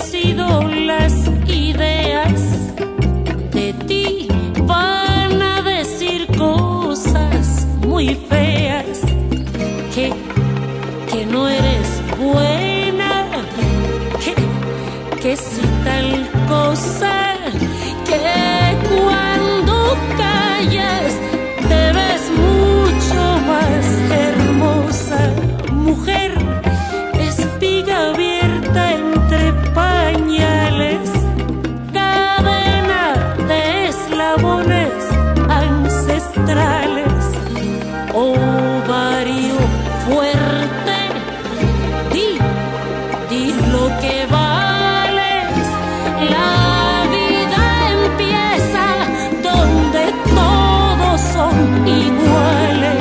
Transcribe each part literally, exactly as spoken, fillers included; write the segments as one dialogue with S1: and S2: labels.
S1: sido las ideas de ti. Van a decir cosas muy feas, que, que no eres buena, que, que si tal cosa, que cuando callas te ves mucho más hermosa. Mujer, espiga abierta entre pañales, cadena de eslabones ancestrales, ovario fuerte, di, di lo que vales. La vida empieza donde todos son iguales.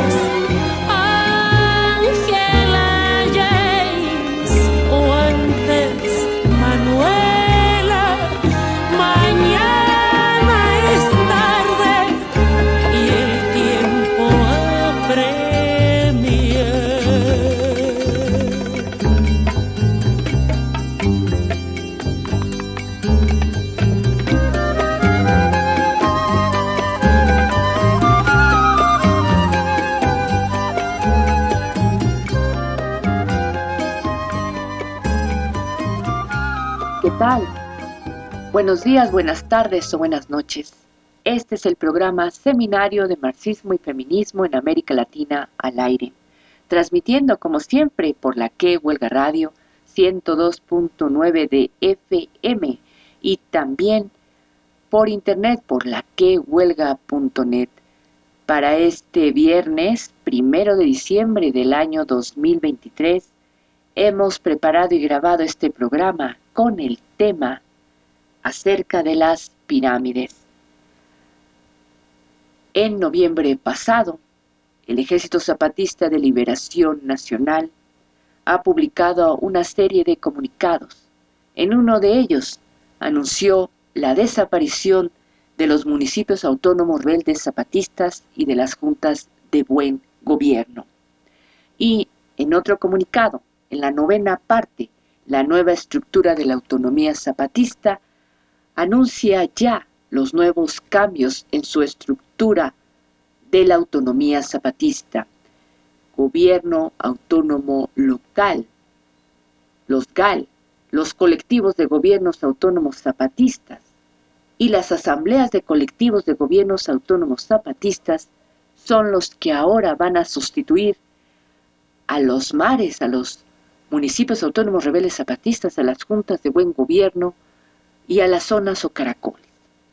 S2: tal? Buenos días, buenas tardes o buenas noches. Este es el programa Seminario de Marxismo y Feminismo en América Latina al aire, transmitiendo como siempre por la Que Huelga Radio ciento dos punto nueve de F M y también por internet por la que huelga punto net. Para este viernes, primero de diciembre del año dos mil veintitrés, hemos preparado y grabado este programa con el tema acerca de las pirámides. En noviembre pasado, el Ejército Zapatista de Liberación Nacional ha publicado una serie de comunicados. En uno de ellos anunció la desaparición de los municipios autónomos rebeldes zapatistas y de las juntas de buen gobierno. Y en otro comunicado, en la novena parte, la nueva estructura de la autonomía zapatista anuncia ya los nuevos cambios en su estructura de la autonomía zapatista. Gobierno autónomo local, los G A L, los colectivos de gobiernos autónomos zapatistas y las asambleas de colectivos de gobiernos autónomos zapatistas son los que ahora van a sustituir a los mares, a los municipios autónomos rebeldes zapatistas, a las juntas de buen gobierno y a las zonas o caracoles.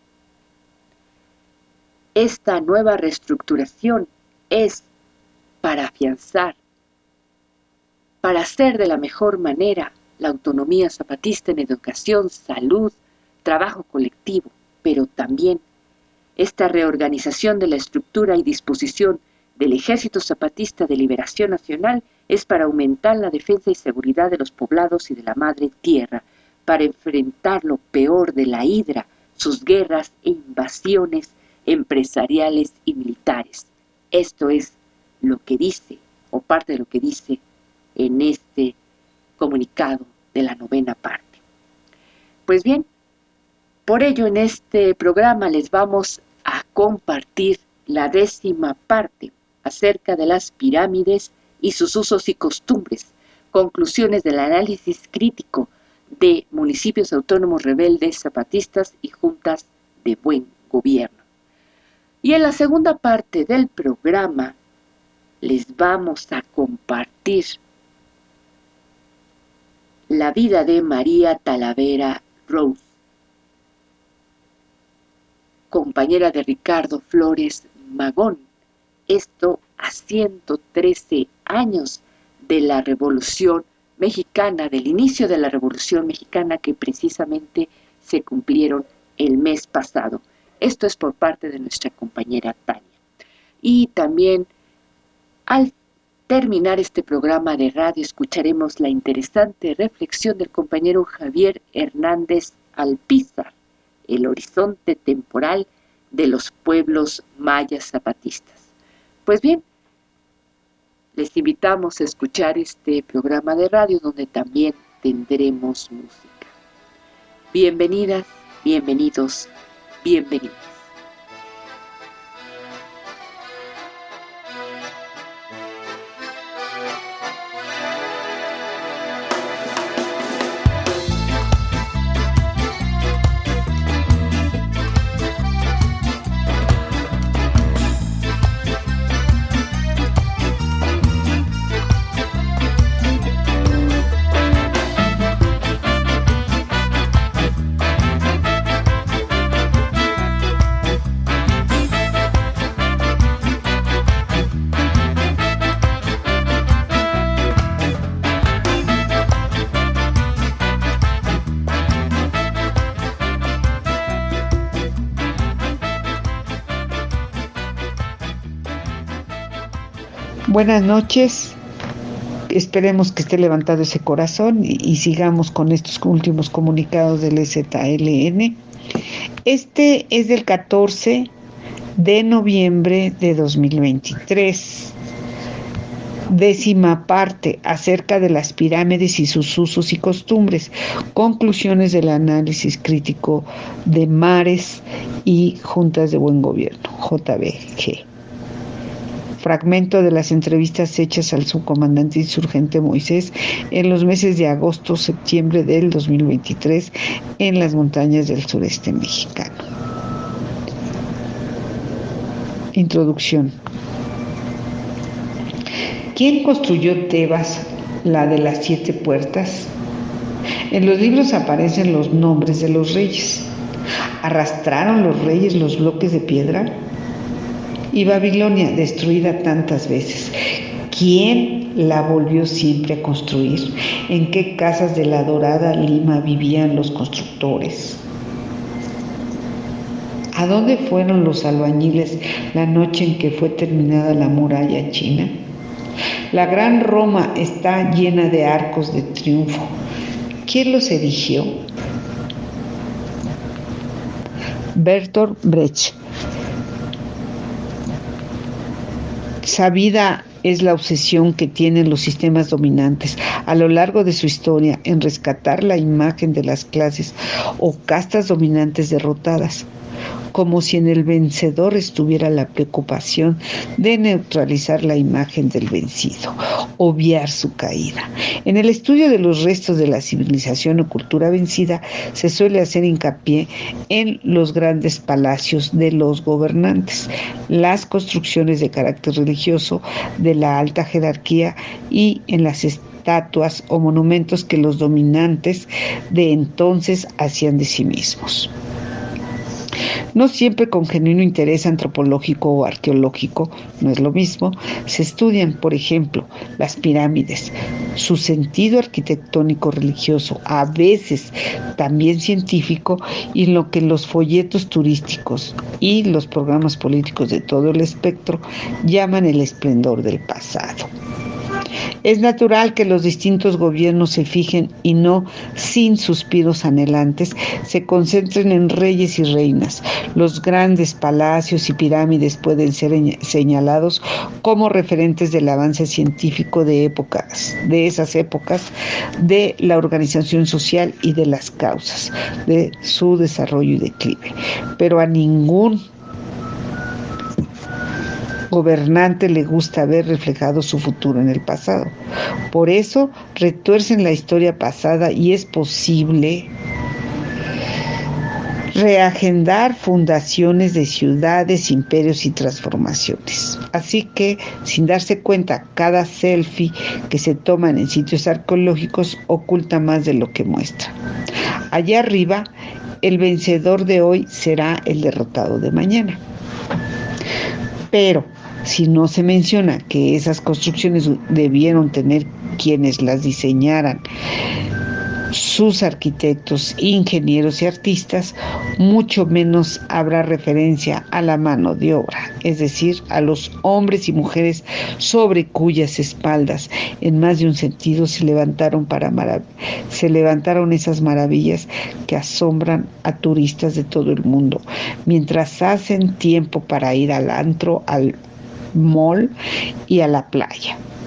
S2: Esta nueva reestructuración es para afianzar, para hacer de la mejor manera la autonomía zapatista en educación, salud, trabajo colectivo, pero también esta reorganización de la estructura y disposición del Ejército Zapatista de Liberación Nacional es para aumentar la defensa y seguridad de los poblados y de la madre tierra, para enfrentar lo peor de la hidra, sus guerras e invasiones empresariales y militares. Esto es lo que dice, o parte de lo que dice en este comunicado de la novena parte. Pues bien, por ello en este programa les vamos a compartir la décima parte acerca de las pirámides y sus usos y costumbres, conclusiones del análisis crítico de municipios autónomos rebeldes zapatistas y juntas de buen gobierno. Y en la segunda parte del programa les vamos a compartir la vida de María Talavera Rose, compañera de Ricardo Flores Magón, esto a ciento trece años de la Revolución Mexicana, del inicio de la Revolución Mexicana que precisamente se cumplieron el mes pasado. Esto es por parte de nuestra compañera Tania. Y también al terminar este programa de radio escucharemos la interesante reflexión del compañero Javier Hernández Alpizar, el horizonte temporal de los pueblos mayas zapatistas. Pues bien, les invitamos a escuchar este programa de radio donde también tendremos música. Bienvenidas, bienvenidos, bienvenidas.
S3: Buenas noches, esperemos que esté levantado ese corazón y, y sigamos con estos últimos comunicados del E Z L N. Este es del catorce de noviembre de dos mil veintitrés. Décima parte acerca de las pirámides y sus usos y costumbres. Conclusiones del análisis crítico de mares y juntas de buen gobierno, J B G. Fragmento de las entrevistas hechas al subcomandante insurgente Moisés en los meses de agosto-septiembre del dos mil veintitrés en las montañas del sureste mexicano. Introducción. ¿Quién construyó Tebas, la de las siete puertas? En los libros aparecen los nombres de los reyes. ¿Arrastraron los reyes los bloques de piedra? Y Babilonia, destruida tantas veces, ¿quién la volvió siempre a construir? ¿En qué casas de la dorada Lima vivían los constructores? ¿A dónde fueron los albañiles la noche en que fue terminada la muralla china? La gran Roma está llena de arcos de triunfo. ¿Quién los erigió? Bertolt Brecht. Sabida es la obsesión que tienen los sistemas dominantes a lo largo de su historia en rescatar la imagen de las clases o castas dominantes derrotadas, como si en el vencedor estuviera la preocupación de neutralizar la imagen del vencido, obviar su caída. En el estudio de los restos de la civilización o cultura vencida se suele hacer hincapié en los grandes palacios de los gobernantes, las construcciones de carácter religioso de la alta jerarquía y en las estatuas o monumentos que los dominantes de entonces hacían de sí mismos. No siempre con genuino interés antropológico o arqueológico, no es lo mismo, se estudian, por ejemplo, las pirámides, su sentido arquitectónico religioso, a veces también científico, y lo que los folletos turísticos y los programas políticos de todo el espectro llaman el esplendor del pasado. Es natural que los distintos gobiernos se fijen y no sin suspiros anhelantes se concentren en reyes y reinas. Los grandes palacios y pirámides pueden ser señalados como referentes del avance científico de épocas, de esas épocas, de la organización social y de las causas de su desarrollo y declive. Pero a ningún gobernante le gusta ver reflejado su futuro en el pasado. Por eso retuercen la historia pasada y es posible reagendar fundaciones de ciudades, imperios y transformaciones. Así que, sin darse cuenta, cada selfie que se toman en sitios arqueológicos oculta más de lo que muestra. Allá arriba, el vencedor de hoy será el derrotado de mañana. Pero si no se menciona que esas construcciones debieron tener quienes las diseñaran, sus arquitectos, ingenieros y artistas, mucho menos habrá referencia a la mano de obra, es decir, a los hombres y mujeres sobre cuyas espaldas, en más de un sentido, se levantaron para marav- se levantaron esas maravillas que asombran a turistas de todo el mundo, mientras hacen tiempo para ir al antro, al mall y a la playa.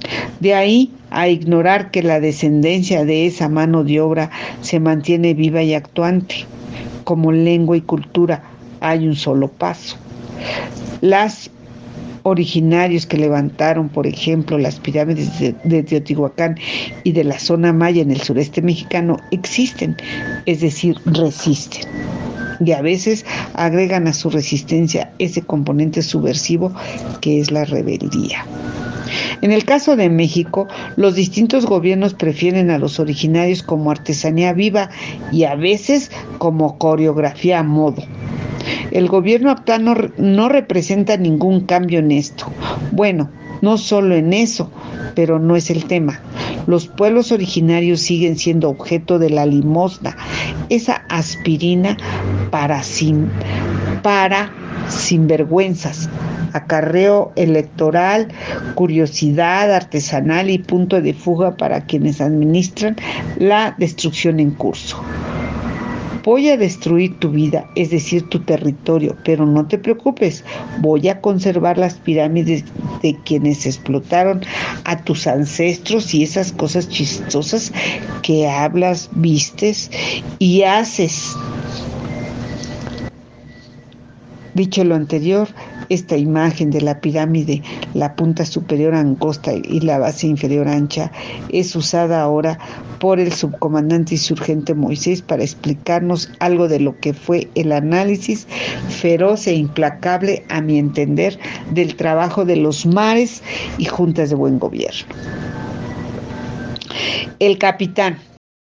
S3: De ahí a ignorar que la descendencia de esa mano de obra se mantiene viva y actuante. Como lengua y cultura hay un solo paso. Las originarios que levantaron, por ejemplo, las pirámides de, de Teotihuacán y de la zona maya en el sureste mexicano existen, es decir, resisten. Y a veces agregan a su resistencia ese componente subversivo que es la rebeldía. En el caso de México, los distintos gobiernos prefieren a los originarios como artesanía viva y a veces como coreografía a modo. El gobierno actual no, no representa ningún cambio en esto. Bueno, no solo en eso, pero no es el tema. Los pueblos originarios siguen siendo objeto de la limosna, esa aspirina para, sin, para sinvergüenzas, acarreo electoral, curiosidad artesanal y punto de fuga para quienes administran la destrucción en curso. Voy a destruir tu vida, es decir, tu territorio, pero no te preocupes, voy a conservar las pirámides de quienes explotaron a tus ancestros y esas cosas chistosas que hablas, vistes y haces. Dicho lo anterior, esta imagen de la pirámide, la punta superior angosta y la base inferior ancha, es usada ahora por el subcomandante insurgente Moisés para explicarnos algo de lo que fue el análisis feroz e implacable, a mi entender, del trabajo de los mares y juntas de buen gobierno. El capitán.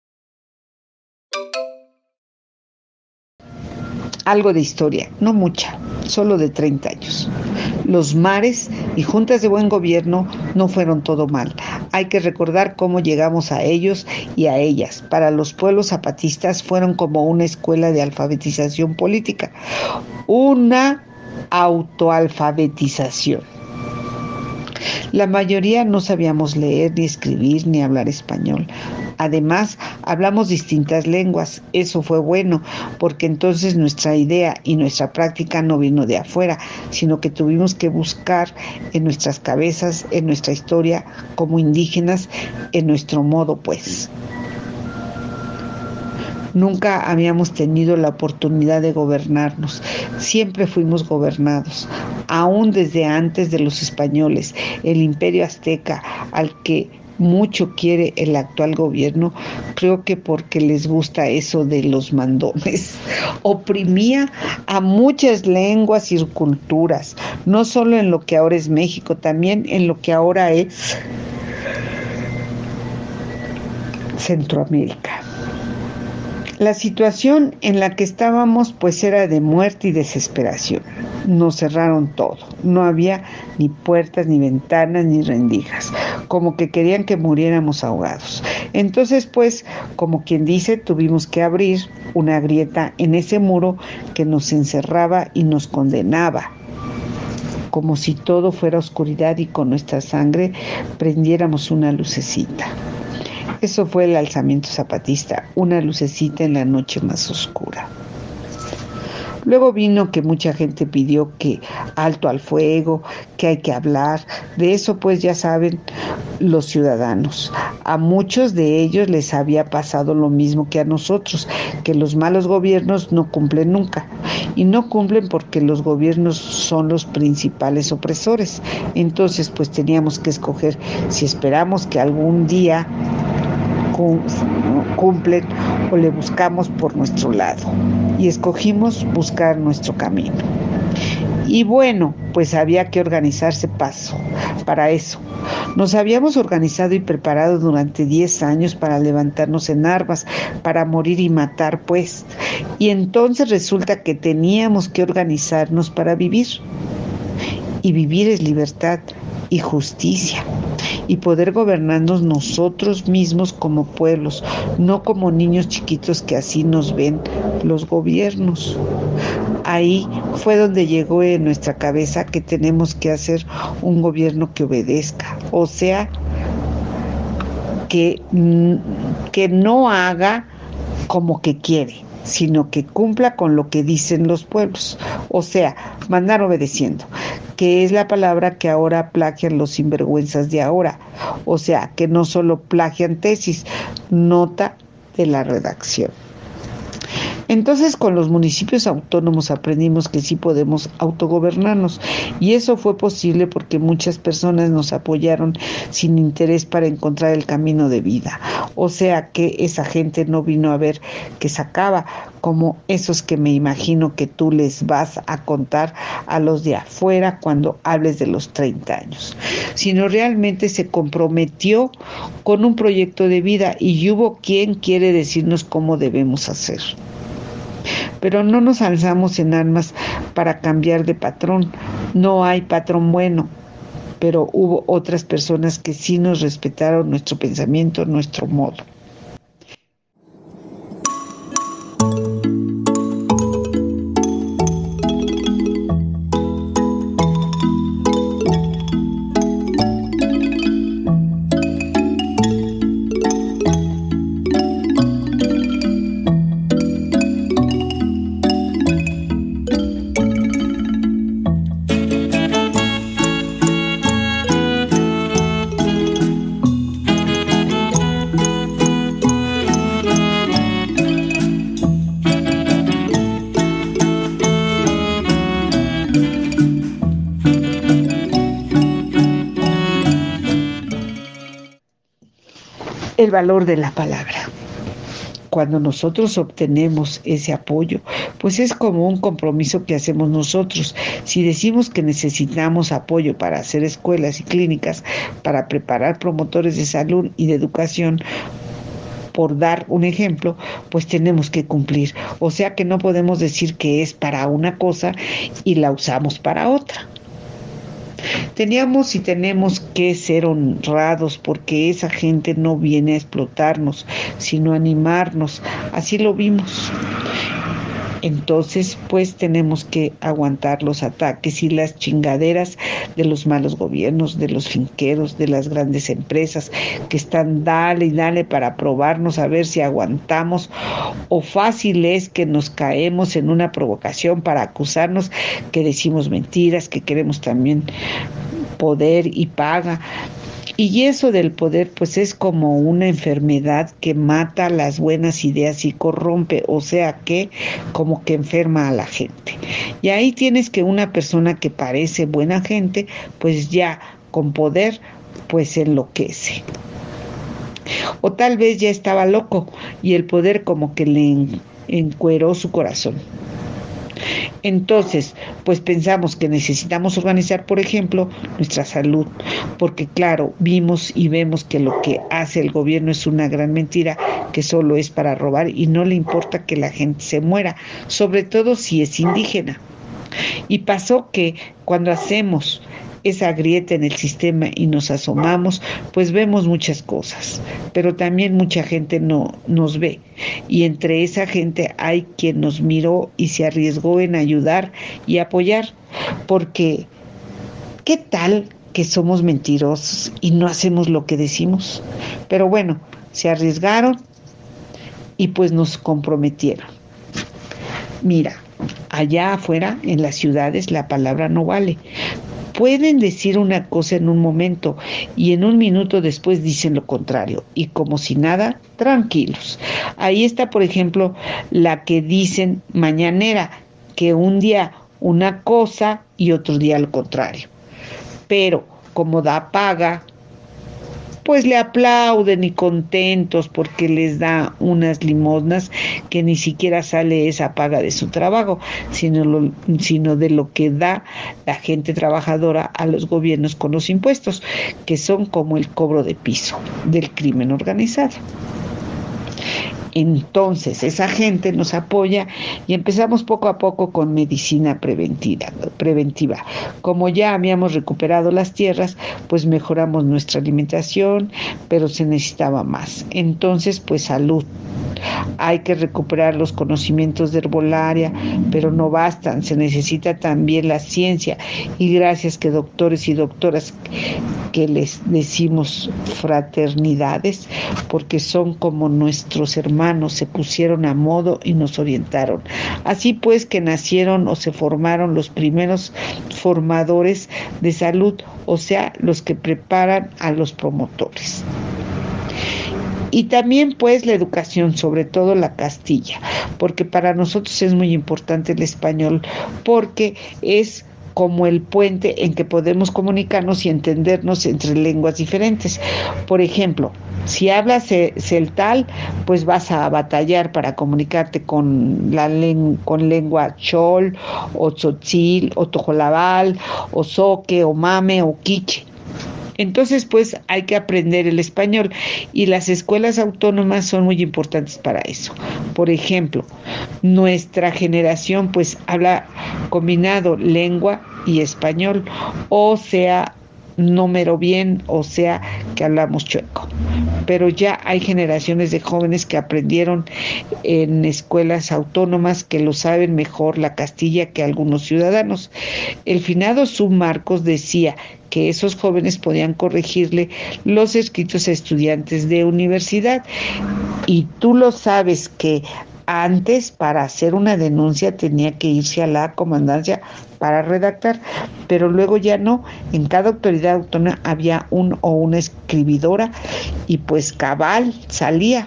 S3: Algo de historia, no mucha, solo de treinta años. Los mares y juntas de buen gobierno no fueron todo mal. Hay que recordar cómo llegamos a ellos y a ellas. Para los pueblos zapatistas fueron como una escuela de alfabetización política, una autoalfabetización. La mayoría no sabíamos leer, ni escribir, ni hablar español. Además, hablamos distintas lenguas. Eso fue bueno, porque entonces nuestra idea y nuestra práctica no vino de afuera, sino que tuvimos que buscar en nuestras cabezas, en nuestra historia, como indígenas, en nuestro modo, pues. Nunca habíamos tenido la oportunidad de gobernarnos, siempre fuimos gobernados, aún desde antes de los españoles. El imperio azteca, al que mucho quiere el actual gobierno, creo que porque les gusta eso de los mandones, oprimía a muchas lenguas y culturas, no solo en lo que ahora es México, también en lo que ahora es Centroamérica. La situación en la que estábamos pues era de muerte y desesperación. Nos cerraron todo, no había ni puertas, ni ventanas, ni rendijas, como que querían que muriéramos ahogados. Entonces pues, como quien dice, tuvimos que abrir una grieta en ese muro que nos encerraba y nos condenaba, como si todo fuera oscuridad y con nuestra sangre prendiéramos una lucecita. Eso fue el alzamiento zapatista, una lucecita en la noche más oscura. Luego vino que mucha gente pidió que alto al fuego, que hay que hablar. De eso pues ya saben los ciudadanos. A muchos de ellos les había pasado lo mismo que a nosotros, que los malos gobiernos no cumplen nunca. Y no cumplen porque los gobiernos son los principales opresores. Entonces pues teníamos que escoger si esperamos que algún día cumplen o le buscamos por nuestro lado, y escogimos buscar nuestro camino. Y bueno, pues había que organizarse paso para eso. Nos habíamos organizado y preparado durante diez años para levantarnos en armas, para morir y matar, pues. Y entonces resulta que teníamos que organizarnos para vivir. Y vivir es libertad y justicia, y poder gobernarnos nosotros mismos como pueblos, no como niños chiquitos que así nos ven los gobiernos. Ahí fue donde llegó en nuestra cabeza que tenemos que hacer un gobierno que obedezca, o sea, que, que no haga como que quiere, sino que cumpla con lo que dicen los pueblos, o sea, mandar obedeciendo. que es la palabra que ahora plagian los sinvergüenzas de ahora. O sea, que no solo plagian tesis, nota de la redacción. Entonces, con los municipios autónomos aprendimos que sí podemos autogobernarnos, y eso fue posible porque muchas personas nos apoyaron sin interés para encontrar el camino de vida. O sea que esa gente no vino a ver que sacaba, como esos que me imagino que tú les vas a contar a los de afuera cuando hables de los treinta años, sino realmente se comprometió con un proyecto de vida, y hubo quien quiere decirnos cómo debemos hacer. Pero no nos alzamos en armas para cambiar de patrón. No hay patrón bueno, pero hubo otras personas que sí nos respetaron nuestro pensamiento, nuestro modo. El valor de la palabra. Cuando nosotros obtenemos ese apoyo, pues es como un compromiso que hacemos nosotros. Si decimos que necesitamos apoyo para hacer escuelas y clínicas, para preparar promotores de salud y de educación, por dar un ejemplo, pues tenemos que cumplir. O sea que no podemos decir que es para una cosa y la usamos para otra. Teníamos y tenemos que ser honrados porque esa gente no viene a explotarnos, sino a animarnos. Así lo vimos. Entonces, pues tenemos que aguantar los ataques y las chingaderas de los malos gobiernos, de los finqueros, de las grandes empresas que están dale y dale para probarnos a ver si aguantamos, o fácil es que nos caemos en una provocación para acusarnos que decimos mentiras, que queremos también poder y paga. Y eso del poder pues es como una enfermedad que mata las buenas ideas y corrompe, o sea que como que enferma a la gente. Y ahí tienes que una persona que parece buena gente, pues ya con poder pues enloquece. O tal vez ya estaba loco y el poder como que le encueró su corazón. Entonces, pues pensamos que necesitamos organizar, por ejemplo, nuestra salud, porque claro, vimos y vemos que lo que hace el gobierno es una gran mentira, que solo es para robar y no le importa que la gente se muera, sobre todo si es indígena. Y pasó que cuando hacemos esa grieta en el sistema y nos asomamos, pues vemos muchas cosas, pero también mucha gente no nos ve, y entre esa gente hay quien nos miró y se arriesgó en ayudar y apoyar, porque ¿qué tal que somos mentirosos y no hacemos lo que decimos? Pero bueno, se arriesgaron y pues nos comprometieron. Mira, allá afuera en las ciudades la palabra no vale. Pueden decir una cosa en un momento y en un minuto después dicen lo contrario, y como si nada, tranquilos. Ahí está, por ejemplo, la que dicen mañanera, que un día una cosa y otro día lo contrario. Pero como da paga, pues le aplauden y contentos porque les da unas limosnas que ni siquiera sale esa paga de su trabajo, sino, lo, sino de lo que da la gente trabajadora a los gobiernos con los impuestos, que son como el cobro de piso del crimen organizado. Entonces esa gente nos apoya y empezamos poco a poco con medicina preventiva. preventiva. Como ya habíamos recuperado las tierras, pues mejoramos nuestra alimentación, pero se necesitaba más. Entonces, pues salud. Hay que recuperar los conocimientos de herbolaria, pero no bastan, se necesita también la ciencia, y gracias que doctores y doctoras que les decimos fraternidades, porque son como nuestros hermanos, se pusieron a modo y nos orientaron. Así pues que nacieron o se formaron los primeros formadores de salud, o sea, los que preparan a los promotores. Y también pues la educación, sobre todo la Castilla, porque para nosotros es muy importante el español, porque es como el puente en que podemos comunicarnos y entendernos entre lenguas diferentes. Por ejemplo, si hablas celtal, pues vas a batallar para comunicarte con la len- con lengua chol, o tzotzil, o tojolabal, o zoque, o mame, o quiche. Entonces, pues hay que aprender el español, y las escuelas autónomas son muy importantes para eso. Por ejemplo, nuestra generación pues habla combinado lengua y español, o sea, número bien, o sea, que hablamos chueco. Pero ya hay generaciones de jóvenes que aprendieron en escuelas autónomas, que lo saben mejor la Castilla que algunos ciudadanos. El finado Sub Marcos decía que esos jóvenes podían corregirle los escritos a estudiantes de universidad, y tú lo sabes que antes, para hacer una denuncia, tenía que irse a la comandancia para redactar, pero luego ya no. En cada autoridad autónoma había un o una escribidora, y pues cabal salía.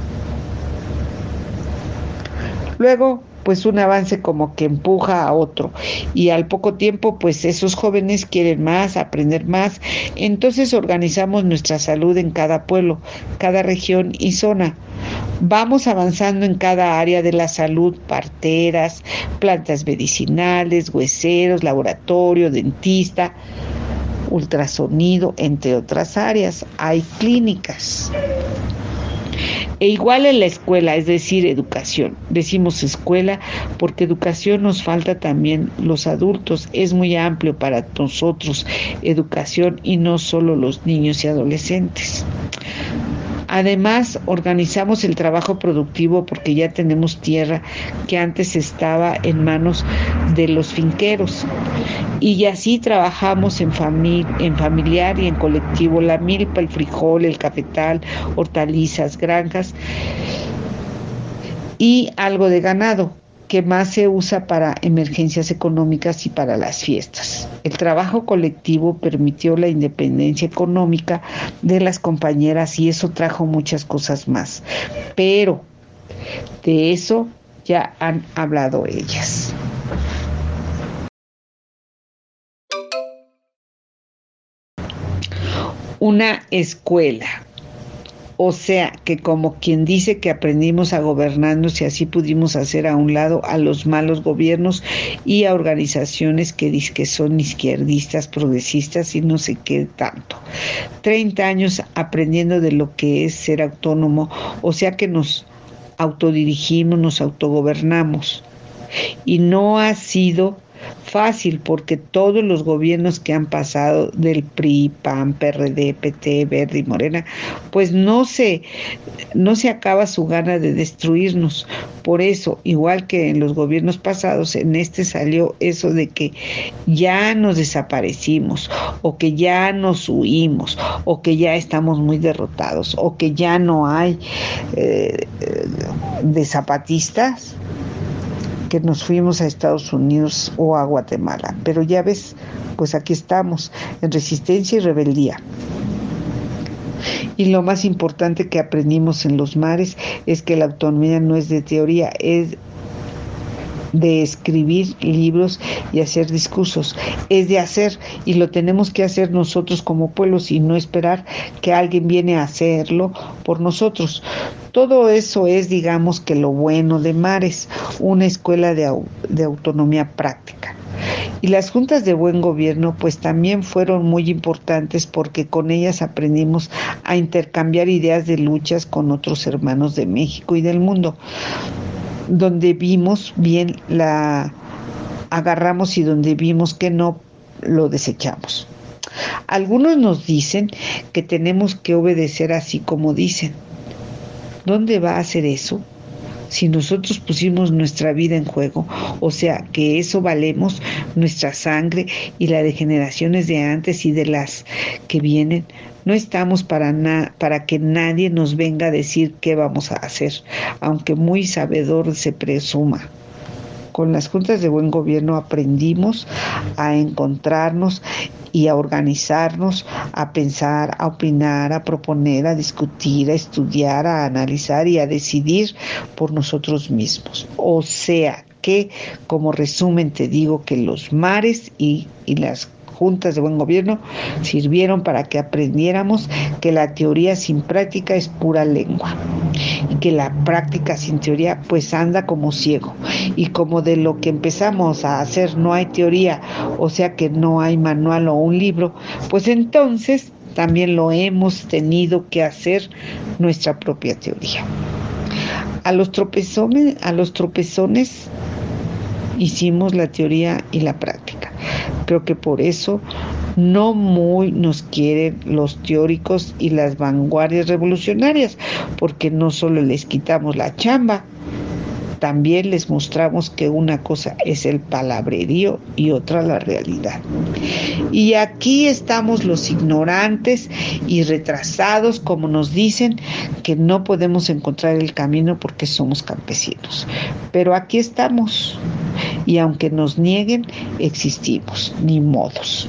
S3: Luego, pues un avance como que empuja a otro, y al poco tiempo pues esos jóvenes quieren más, aprender más. Entonces organizamos nuestra salud en cada pueblo, cada región y zona. Vamos avanzando en cada área de la salud: parteras, plantas medicinales, hueseros, laboratorio, dentista, ultrasonido, entre otras áreas. Hay clínicas. E igual en la escuela, es decir, educación. Decimos escuela porque educación nos falta también los adultos. Es muy amplio para nosotros educación, y no solo los niños y adolescentes. Además, organizamos el trabajo productivo porque ya tenemos tierra que antes estaba en manos de los finqueros. Y así trabajamos en, fami- en familiar y en colectivo: la milpa, el frijol, el cafetal, hortalizas, granjas y algo de ganado, que más se usa para emergencias económicas y para las fiestas. El trabajo colectivo permitió la independencia económica de las compañeras, y eso trajo muchas cosas más. Pero de eso ya han hablado ellas. Una escuela. O sea, que como quien dice que aprendimos a gobernarnos, y así pudimos hacer a un lado a los malos gobiernos y a organizaciones que dicen que son izquierdistas, progresistas y no sé qué tanto. treinta años aprendiendo de lo que es ser autónomo, o sea que nos autodirigimos, nos autogobernamos. Y no ha sido fácil, porque todos los gobiernos que han pasado del P R I, P A N, P R D, P T, Verde y Morena, pues no se, no se acaba su gana de destruirnos. Por eso, igual que en los gobiernos pasados, en este salió eso de que ya nos desaparecimos, o que ya nos huimos, o que ya estamos muy derrotados, o que ya no hay eh, de zapatistas, que nos fuimos a Estados Unidos o a Guatemala. Pero ya ves, pues aquí estamos, en resistencia y rebeldía. Y lo más importante que aprendimos en los mares es que la autonomía no es de teoría, es de escribir libros y hacer discursos, es de hacer, y lo tenemos que hacer nosotros como pueblos, y no esperar que alguien viene a hacerlo por nosotros. Todo eso es, digamos, que lo bueno de Mares, una escuela de, de autonomía práctica. Y las juntas de buen gobierno pues también fueron muy importantes, porque con ellas aprendimos a intercambiar ideas de luchas con otros hermanos de México y del mundo. Donde vimos bien la agarramos, y donde vimos que no, lo desechamos. Algunos nos dicen que tenemos que obedecer así como dicen, ¿Dónde va a hacer eso? Si nosotros pusimos nuestra vida en juego, o sea, que eso valemos, nuestra sangre y la de generaciones de antes y de las que vienen, no estamos para, na- para que nadie nos venga a decir qué vamos a hacer, aunque muy sabedor se presuma. Con las juntas de buen gobierno aprendimos a encontrarnos y a organizarnos, a pensar, a opinar, a proponer, a discutir, a estudiar, a analizar y a decidir por nosotros mismos. O sea que, como resumen, te digo que los mares y, y las juntas de buen gobierno sirvieron para que aprendiéramos que la teoría sin práctica es pura lengua y que la práctica sin teoría pues anda como ciego, y como de lo que empezamos a hacer no hay teoría, o sea que no hay manual o un libro, pues entonces también lo hemos tenido que hacer nuestra propia teoría. A los tropezones, a los tropezones hicimos la teoría y la práctica. Creo que por eso no muy nos quieren los teóricos y las vanguardias revolucionarias, porque no solo les quitamos la chamba, también les mostramos que una cosa es el palabrerío y otra la realidad. Y aquí estamos los ignorantes y retrasados, como nos dicen, que no podemos encontrar el camino porque somos campesinos. Pero aquí estamos, y aunque nos nieguen, existimos, ni modos.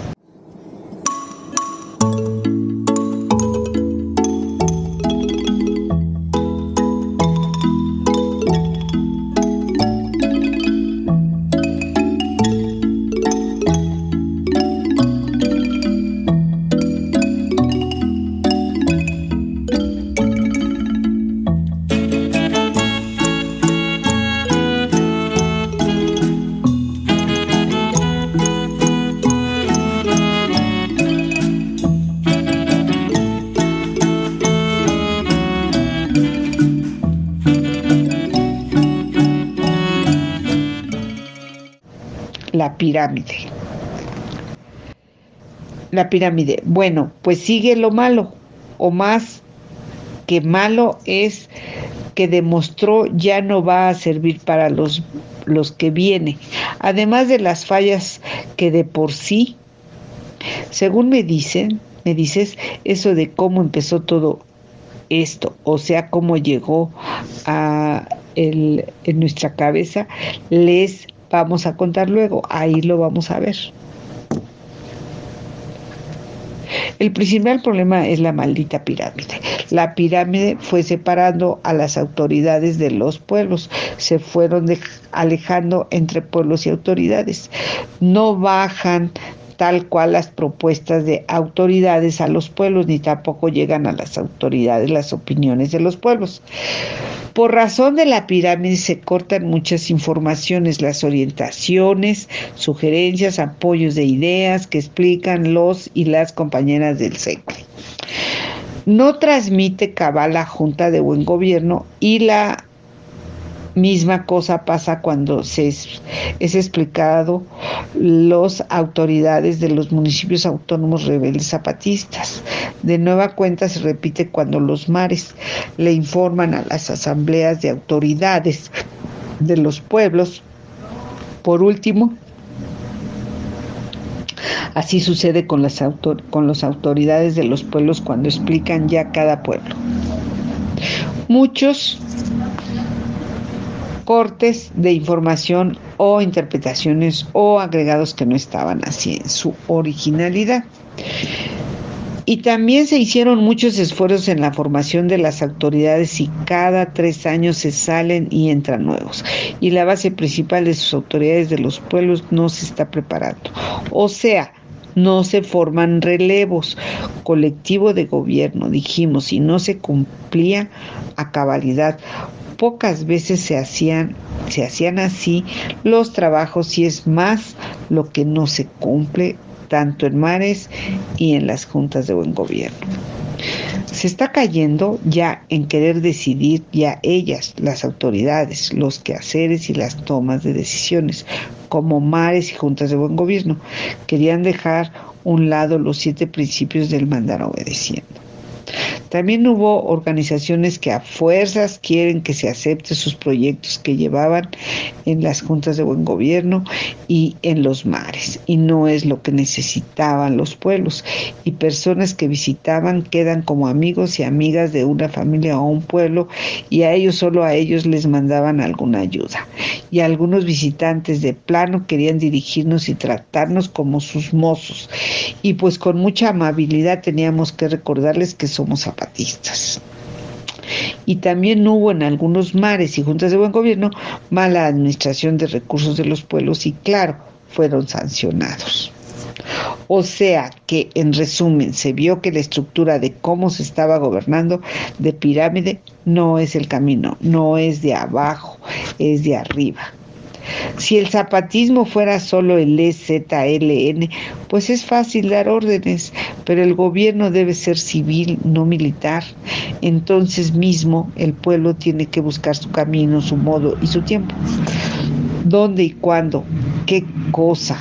S3: La pirámide. La pirámide. Bueno, pues sigue lo malo, o más que malo es que demostró ya no va a servir para los, los que viene, además de las fallas que de por sí, según me dicen, me dices, eso de cómo empezó todo esto, o sea, cómo llegó a el, en nuestra cabeza, les vamos a contar luego, ahí lo vamos a ver. El principal problema es la maldita pirámide. La pirámide fue separando a las autoridades de los pueblos, se fueron de, alejando entre pueblos y autoridades. No bajan tal cual las propuestas de autoridades a los pueblos, ni tampoco llegan a las autoridades las opiniones de los pueblos. Por razón de la pirámide se cortan muchas informaciones, las orientaciones, sugerencias, apoyos de ideas que explican los y las compañeras del S E C L E. No transmite cabal la Junta de Buen Gobierno, y la misma cosa pasa cuando se es, es explicado las autoridades de los municipios autónomos rebeldes zapatistas. De nueva cuenta se repite cuando los mares le informan a las asambleas de autoridades de los pueblos. Por último, así sucede con las autor- con las autoridades de los pueblos cuando explican ya cada pueblo. Muchos cortes de información o interpretaciones o agregados que no estaban así en su originalidad. Y también se hicieron muchos esfuerzos en la formación de las autoridades, y cada tres años se salen y entran nuevos. Y la base principal de sus autoridades de los pueblos no se está preparando. O sea, no se forman relevos. Colectivo de gobierno, dijimos, y no se cumplía a cabalidad. Pocas veces se hacían, se hacían así los trabajos, y es más lo que no se cumple tanto en mares y en las juntas de buen gobierno. Se está cayendo ya en querer decidir ya ellas, las autoridades, los quehaceres y las tomas de decisiones, como mares y juntas de buen gobierno. Querían dejar a un lado los siete principios del mandar obedeciendo. También hubo organizaciones que a fuerzas quieren que se acepte sus proyectos que llevaban en las juntas de buen gobierno y en los mares, y no es lo que necesitaban los pueblos, y personas que visitaban quedan como amigos y amigas de una familia o un pueblo, y a ellos, solo a ellos les mandaban alguna ayuda, y algunos visitantes de plano querían dirigirnos y tratarnos como sus mozos, y pues con mucha amabilidad teníamos que recordarles que somos zapatistas. Y también hubo en algunos mares y juntas de buen gobierno mala administración de recursos de los pueblos y claro, fueron sancionados. O sea que, en resumen, se vio que la estructura de cómo se estaba gobernando de pirámide no es el camino, no es de abajo, es de arriba. Si el zapatismo fuera solo el E Z L N, pues es fácil dar órdenes, pero el gobierno debe ser civil, no militar. Entonces mismo el pueblo tiene que buscar su camino, su modo y su tiempo. ¿Dónde y cuándo? ¿Qué cosa?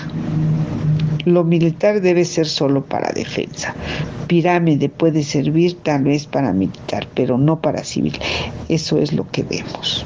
S3: Lo militar debe ser solo para defensa. Pirámide puede servir tal vez para militar, pero no para civil. Eso es lo que vemos.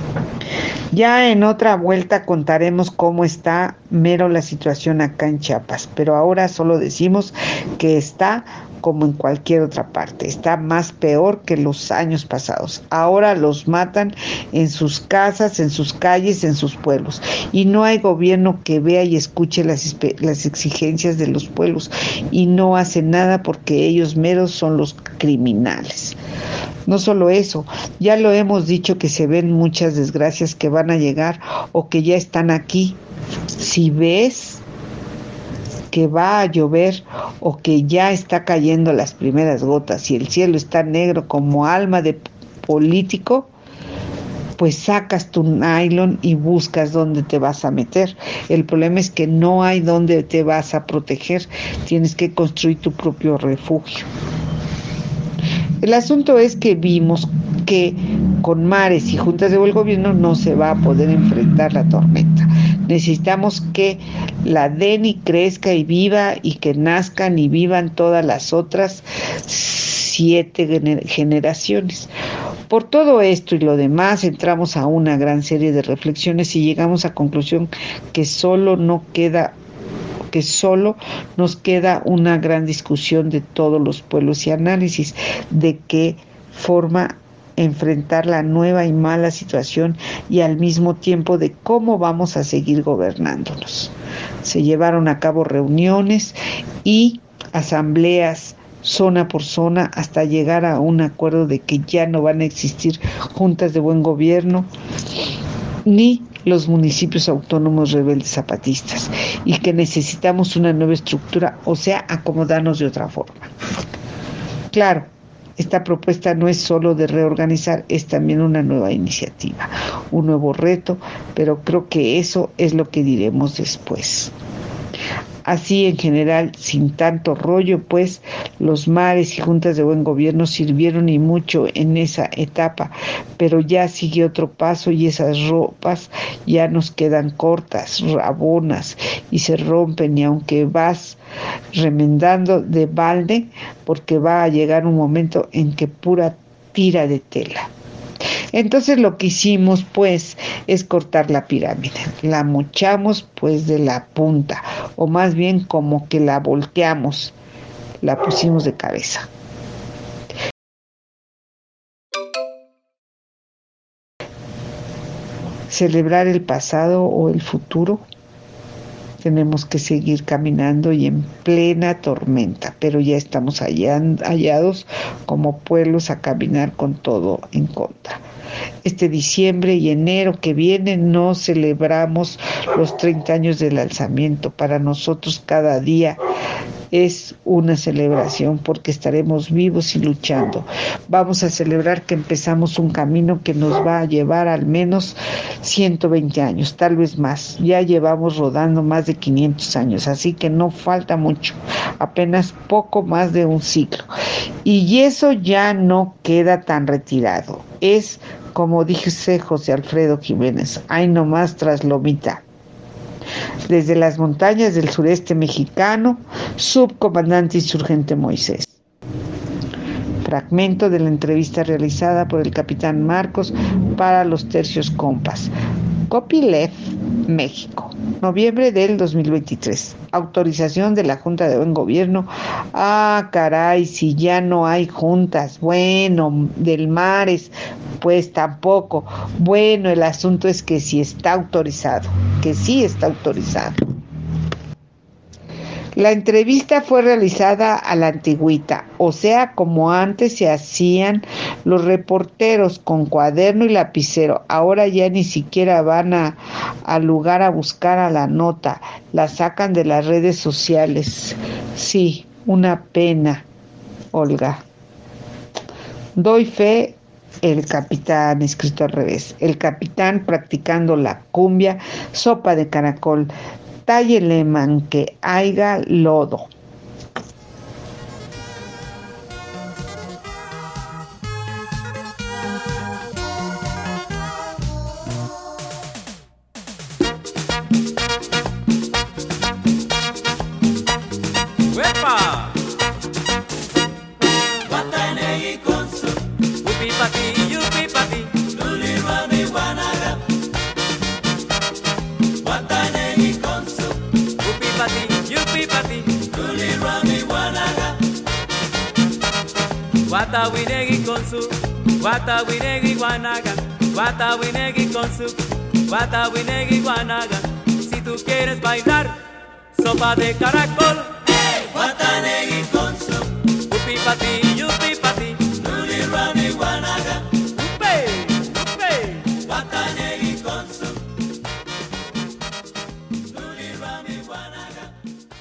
S3: Ya en otra vuelta contaremos cómo está mero la situación acá en Chiapas, pero ahora solo decimos que está como en cualquier otra parte, está más peor que los años pasados. Ahora los matan en sus casas, en sus calles, en sus pueblos, y no hay gobierno que vea y escuche las, las exigencias de los pueblos, y no hace nada porque ellos meros son los criminales. No solo eso, ya lo hemos dicho que se ven muchas desgracias que van a llegar o que ya están aquí. Si ves que va a llover o que ya está cayendo las primeras gotas y el cielo está negro como alma de político, pues sacas tu nylon y buscas dónde te vas a meter. El problema es que no hay dónde te vas a proteger, tienes que construir tu propio refugio. El asunto es que vimos que con mares y juntas de buen gobierno no se va a poder enfrentar la tormenta. Necesitamos que la DENI crezca y viva y que nazcan y vivan todas las otras siete gener- generaciones. Por todo esto y lo demás entramos a una gran serie de reflexiones y llegamos a conclusión que solo no queda que solo nos queda una gran discusión de todos los pueblos y análisis de qué forma enfrentar la nueva y mala situación y al mismo tiempo de cómo vamos a seguir gobernándonos. Se llevaron a cabo reuniones y asambleas zona por zona hasta llegar a un acuerdo de que ya no van a existir juntas de buen gobierno ni los municipios autónomos rebeldes zapatistas y que necesitamos una nueva estructura, o sea, acomodarnos de otra forma. Claro, esta propuesta no es solo de reorganizar, es también una nueva iniciativa, un nuevo reto, pero creo que eso es lo que diremos después. Así, en general, sin tanto rollo, pues, los mares y juntas de buen gobierno sirvieron y mucho en esa etapa, pero ya sigue otro paso y esas ropas ya nos quedan cortas, rabonas, y se rompen, y aunque vas remendando de balde, porque va a llegar un momento en que pura tira de tela. Entonces lo que hicimos pues es cortar la pirámide, la mochamos pues de la punta, o más bien como que la volteamos, la pusimos de cabeza. Celebrar el pasado o el futuro, tenemos que seguir caminando y en plena tormenta, pero ya estamos hallados como pueblos a caminar con todo en contra. Este diciembre y enero que viene no celebramos los treinta años del alzamiento. Para nosotros cada día es una celebración porque estaremos vivos y luchando. Vamos a celebrar que empezamos un camino que nos va a llevar al menos ciento veinte años, tal vez más. Ya llevamos rodando más de quinientos años, así que no falta mucho, apenas poco más de un siglo. Y eso ya no queda tan retirado. Es, como dice José Alfredo Jiménez, ahí nomás tras Lomita. Desde las montañas del sureste mexicano, subcomandante insurgente Moisés. fragmento de la entrevista realizada por el capitán Marcos para los Tercios Compas. Copyleft, México, noviembre del dos mil veintitrés. Autorización de la Junta de Buen Gobierno. Ah, caray, si ya no hay juntas. Bueno, del Mares, pues tampoco. Bueno, el asunto es que sí está autorizado, que sí está autorizado. La entrevista fue realizada a la antigüita, o sea, como antes se hacían los reporteros con cuaderno y lapicero. Ahora ya ni siquiera van a, al lugar a buscar a la nota, la sacan de las redes sociales. Sí, una pena, Olga. Doy fe, el capitán, escrito al revés, el capitán practicando la cumbia, sopa de caracol. Tállele man que haiga lodo.
S4: ¡Uepa! Guatanegui con su upi pati, yupi pati, luli rami guanaga. Guatanegui con su upi pati, yupi pati, luli rami guanaga. Guatawinegui con su, guatawinegui guanaga. Guatawinegui con su, guatawinegui guanaga. Si tú quieres bailar sopa de caracol, hey, Guatanegui con su upi pati, yupi pati, luli rami guanaga. Upe, upe, Guatanegui con su luli rami guanaga.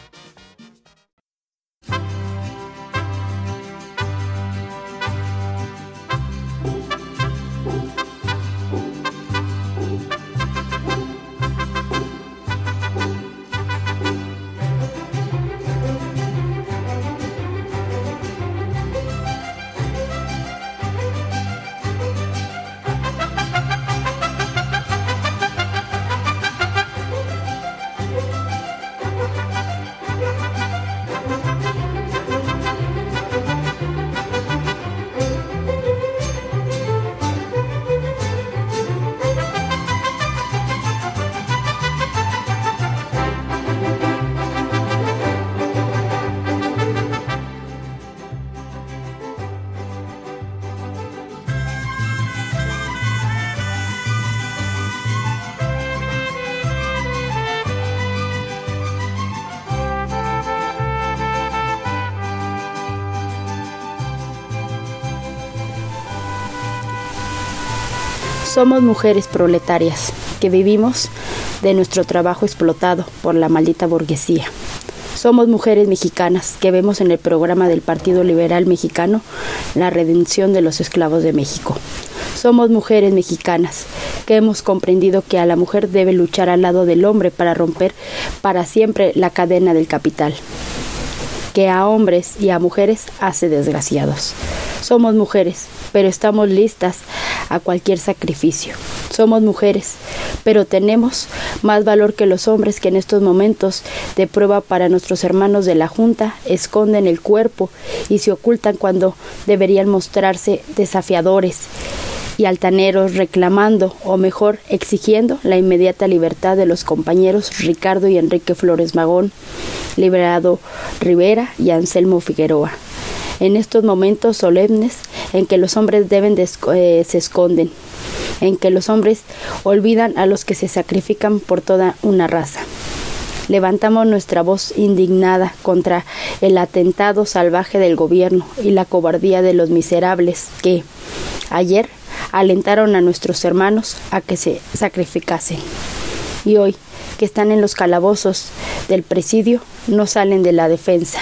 S5: Somos mujeres proletarias que vivimos de nuestro trabajo explotado por la maldita burguesía. Somos mujeres mexicanas que vemos en el programa del Partido Liberal Mexicano la redención de los esclavos de México. Somos mujeres mexicanas que hemos comprendido que a la mujer debe luchar al lado del hombre para romper para siempre la cadena del capital, que a hombres y a mujeres hace desgraciados. Somos mujeres, pero estamos listas a cualquier sacrificio. Somos mujeres, pero tenemos más valor que los hombres que en estos momentos de prueba para nuestros hermanos de la Junta esconden el cuerpo y se ocultan cuando deberían mostrarse desafiadores y altaneros, reclamando, o mejor, exigiendo la inmediata libertad de los compañeros Ricardo y Enrique Flores Magón, Liberado Rivera y Anselmo Figueroa. En estos momentos solemnes en que los hombres deben de, eh, se esconden, en que los hombres olvidan a los que se sacrifican por toda una raza. Levantamos nuestra voz indignada contra el atentado salvaje del gobierno y la cobardía de los miserables que ayer alentaron a nuestros hermanos a que se sacrificasen. Y hoy, que están en los calabozos del presidio, no salen de la defensa,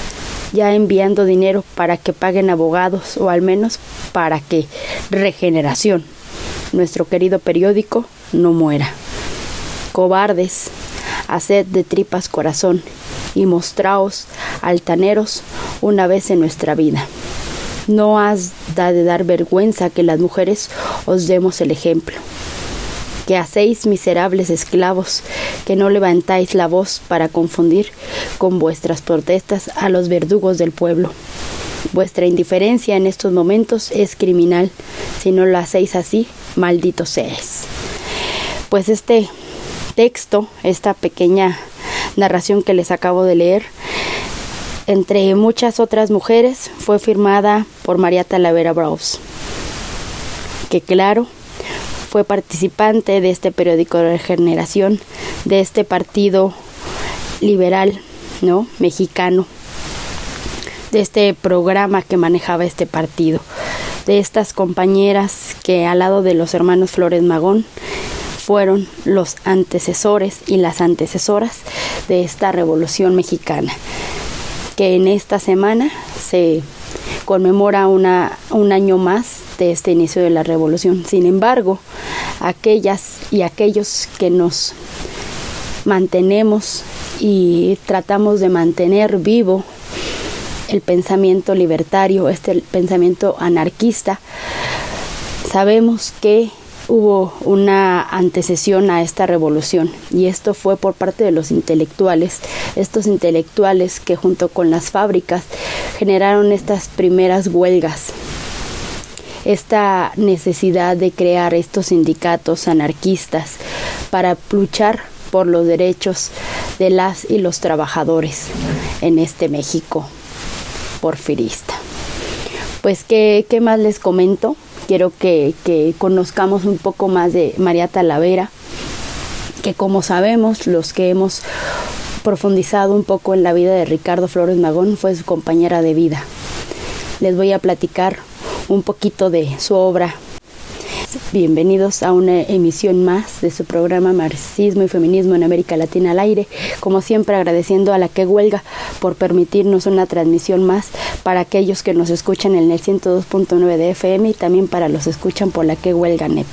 S5: ya enviando dinero para que paguen abogados, o al menos para que Regeneración, nuestro querido periódico, no muera. Cobardes, haced de tripas corazón y mostraos altaneros una vez en nuestra vida. No has de dar vergüenza que las mujeres os demos el ejemplo. Que hacéis miserables esclavos, que no levantáis la voz para confundir con vuestras protestas a los verdugos del pueblo. Vuestra indiferencia en estos momentos es criminal. Si no lo hacéis así, malditos seáis. Pues este texto, esta pequeña narración que les acabo de leer, entre muchas otras mujeres, fue firmada por María Talavera Braus, que claro, fue participante de este periódico de Regeneración, de este partido liberal, ¿no?, mexicano, de este programa que manejaba este partido, de estas compañeras que al lado de los hermanos Flores Magón fueron los antecesores y las antecesoras de esta revolución mexicana, que en esta semana se conmemora una, un año más de este inicio de la revolución. Sin embargo, aquellas y aquellos que nos mantenemos y tratamos de mantener vivo el pensamiento libertario, este pensamiento anarquista, sabemos que hubo una antecesión a esta revolución, y esto fue por parte de los intelectuales, estos intelectuales que junto con las fábricas generaron estas primeras huelgas, esta necesidad de crear estos sindicatos anarquistas para luchar por los derechos de las y los trabajadores en este México porfirista. Pues, ¿qué, qué más les comento? Quiero que, que conozcamos un poco más de María Talavera, que como sabemos, los que hemos profundizado un poco en la vida de Ricardo Flores Magón, fue su compañera de vida. Les voy a platicar un poquito de su obra. Bienvenidos a una emisión más de su programa Marxismo y Feminismo en América Latina al aire. Como siempre, agradeciendo a la que huelga por permitirnos una transmisión más para aquellos que nos escuchan en el ciento dos punto nueve de F M y también para los que escuchan por la que huelga net.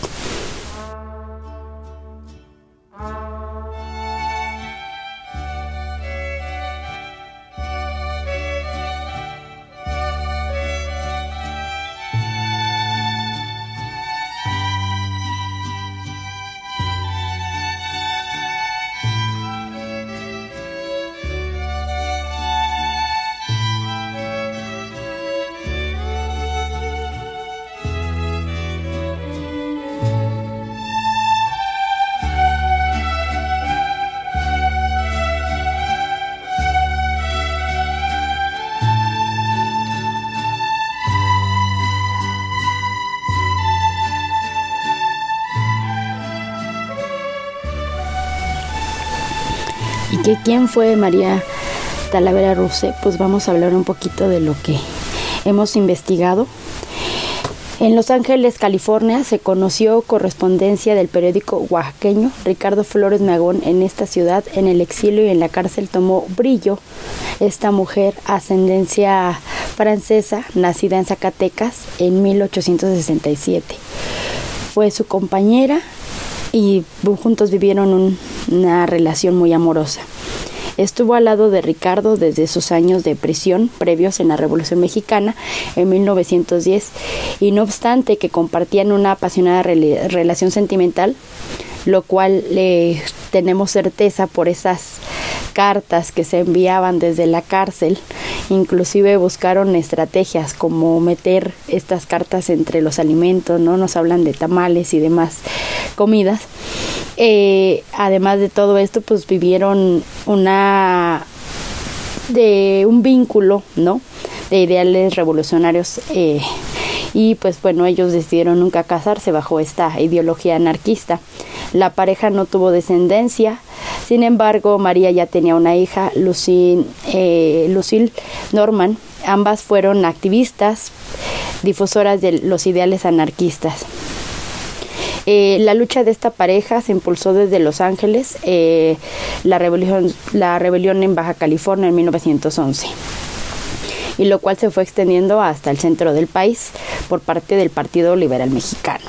S5: ¿Y que quién fue María Talavera Ruse? Pues vamos a hablar un poquito de lo que hemos investigado. En Los Ángeles, California, se conoció correspondencia del periódico oaxaqueño Ricardo Flores Magón. En esta ciudad, en el exilio y en la cárcel, tomó brillo esta mujer, ascendencia francesa, nacida en Zacatecas en mil ochocientos sesenta y siete. Fue su compañera y juntos vivieron un, una relación muy amorosa. Estuvo al lado de Ricardo desde sus años de prisión previos en la Revolución Mexicana en mil novecientos diez, y no obstante que compartían una apasionada re- relación sentimental, lo cual eh, tenemos certeza por esas cartas que se enviaban desde la cárcel. Inclusive buscaron estrategias como meter estas cartas entre los alimentos, ¿no? Nos hablan de tamales y demás comidas. Eh, además de todo esto, pues vivieron una de un vínculo, ¿no?, de ideales revolucionarios, eh, y pues bueno, ellos decidieron nunca casarse bajo esta ideología anarquista. La pareja no tuvo descendencia. Sin embargo, María ya tenía una hija, Lucille, eh, Lucille Norman. Ambas fueron activistas, difusoras de los ideales anarquistas. Eh, la lucha de esta pareja se impulsó desde Los Ángeles, eh, la rebelión, la rebelión en Baja California en mil novecientos once, y lo cual se fue extendiendo hasta el centro del país por parte del Partido Liberal Mexicano.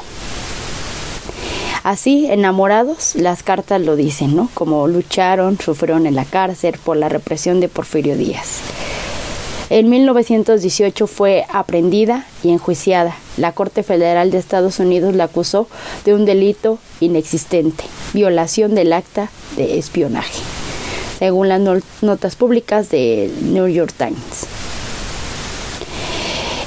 S5: Así, enamorados, las cartas lo dicen, ¿no?, como lucharon, sufrieron en la cárcel por la represión de Porfirio Díaz. En mil novecientos dieciocho fue aprehendida y enjuiciada. La Corte Federal de Estados Unidos la acusó de un delito inexistente, violación del acta de espionaje, según las no- notas públicas de New York Times.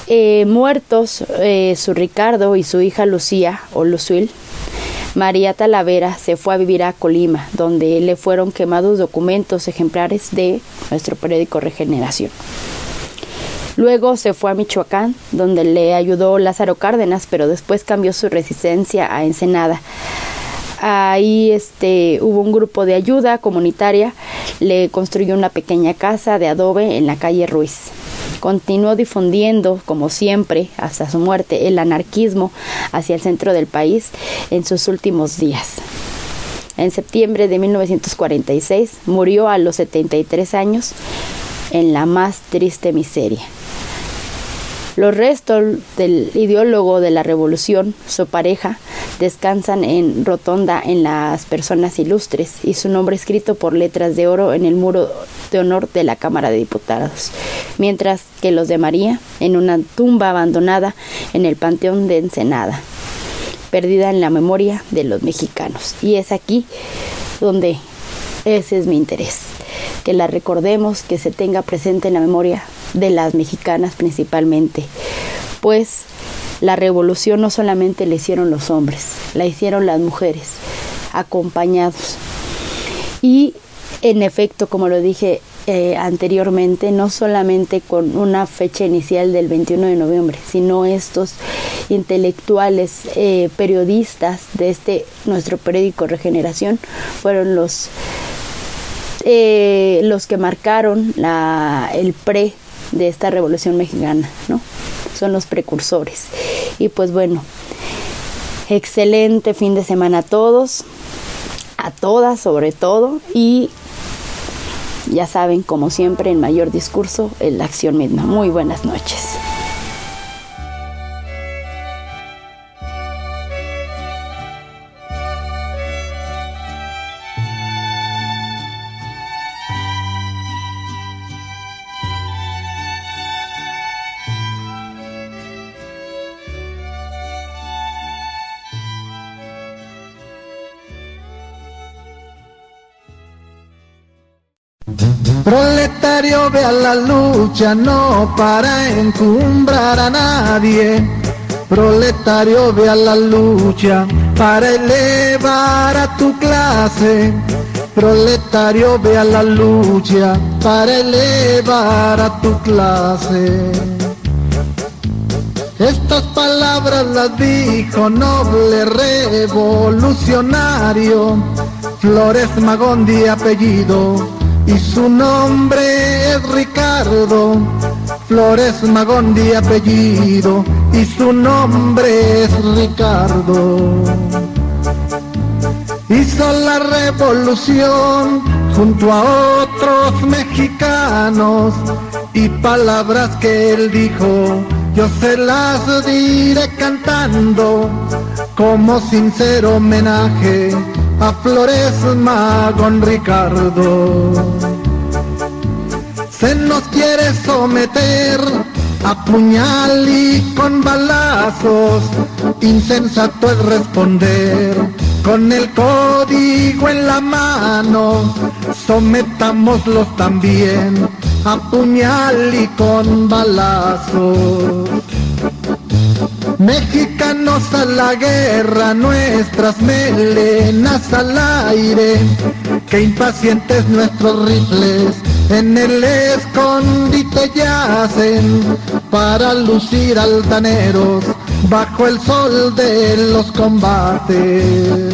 S5: Eh, muertos eh, su Ricardo y su hija Lucía o Lucille, María Talavera se fue a vivir a Colima, donde le fueron quemados documentos ejemplares de nuestro periódico Regeneración. Luego se fue a Michoacán, donde le ayudó Lázaro Cárdenas, pero después cambió su residencia a Ensenada. Ahí este, hubo un grupo de ayuda comunitaria, le construyó una pequeña casa de adobe en la calle Ruiz. Continuó difundiendo, como siempre, hasta su muerte, el anarquismo hacia el centro del país en sus últimos días. En septiembre de mil novecientos cuarenta y seis murió a los setenta y tres años en la más triste miseria. Los restos del ideólogo de la revolución, su pareja, descansan en rotonda en las personas ilustres y su nombre escrito por letras de oro en el muro de honor de la Cámara de Diputados, mientras que los de María en una tumba abandonada en el Panteón de Ensenada, perdida en la memoria de los mexicanos. Y es aquí donde ese es mi interés, que la recordemos, que se tenga presente en la memoria de las mexicanas principalmente, pues la revolución no solamente la hicieron los hombres, la hicieron las mujeres, acompañados. Y en efecto, como lo dije eh, anteriormente, no solamente con una fecha inicial del veintiuno de noviembre, sino estos intelectuales, eh, periodistas de este nuestro periódico Regeneración, fueron los, eh, los que marcaron la, el pre de esta revolución mexicana, ¿no? Son los precursores. Y pues bueno, excelente fin de semana a todos, a todas sobre todo, y ya saben, como siempre, el mayor discurso es la acción misma. Muy buenas noches.
S6: Proletario, ve a la lucha, no para encumbrar a nadie. Proletario, ve a la lucha para elevar a tu clase. Proletario, ve a la lucha para elevar a tu clase. Estas palabras las dijo noble revolucionario Flores Magón de apellido, y su nombre es Ricardo. Flores Magón de apellido, y su nombre es Ricardo. Hizo la revolución junto a otros mexicanos, y palabras que él dijo yo se las diré cantando, como sincero homenaje a Flores Magón Ricardo. Se nos quiere someter a puñal y con balazos, insensato es responder con el código en la mano. Sometámoslos también a puñal y con balazos. Mexicanos a la guerra, nuestras melenas al aire, que impacientes nuestros rifles en el escondite yacen, para lucir altaneros bajo el sol de los combates.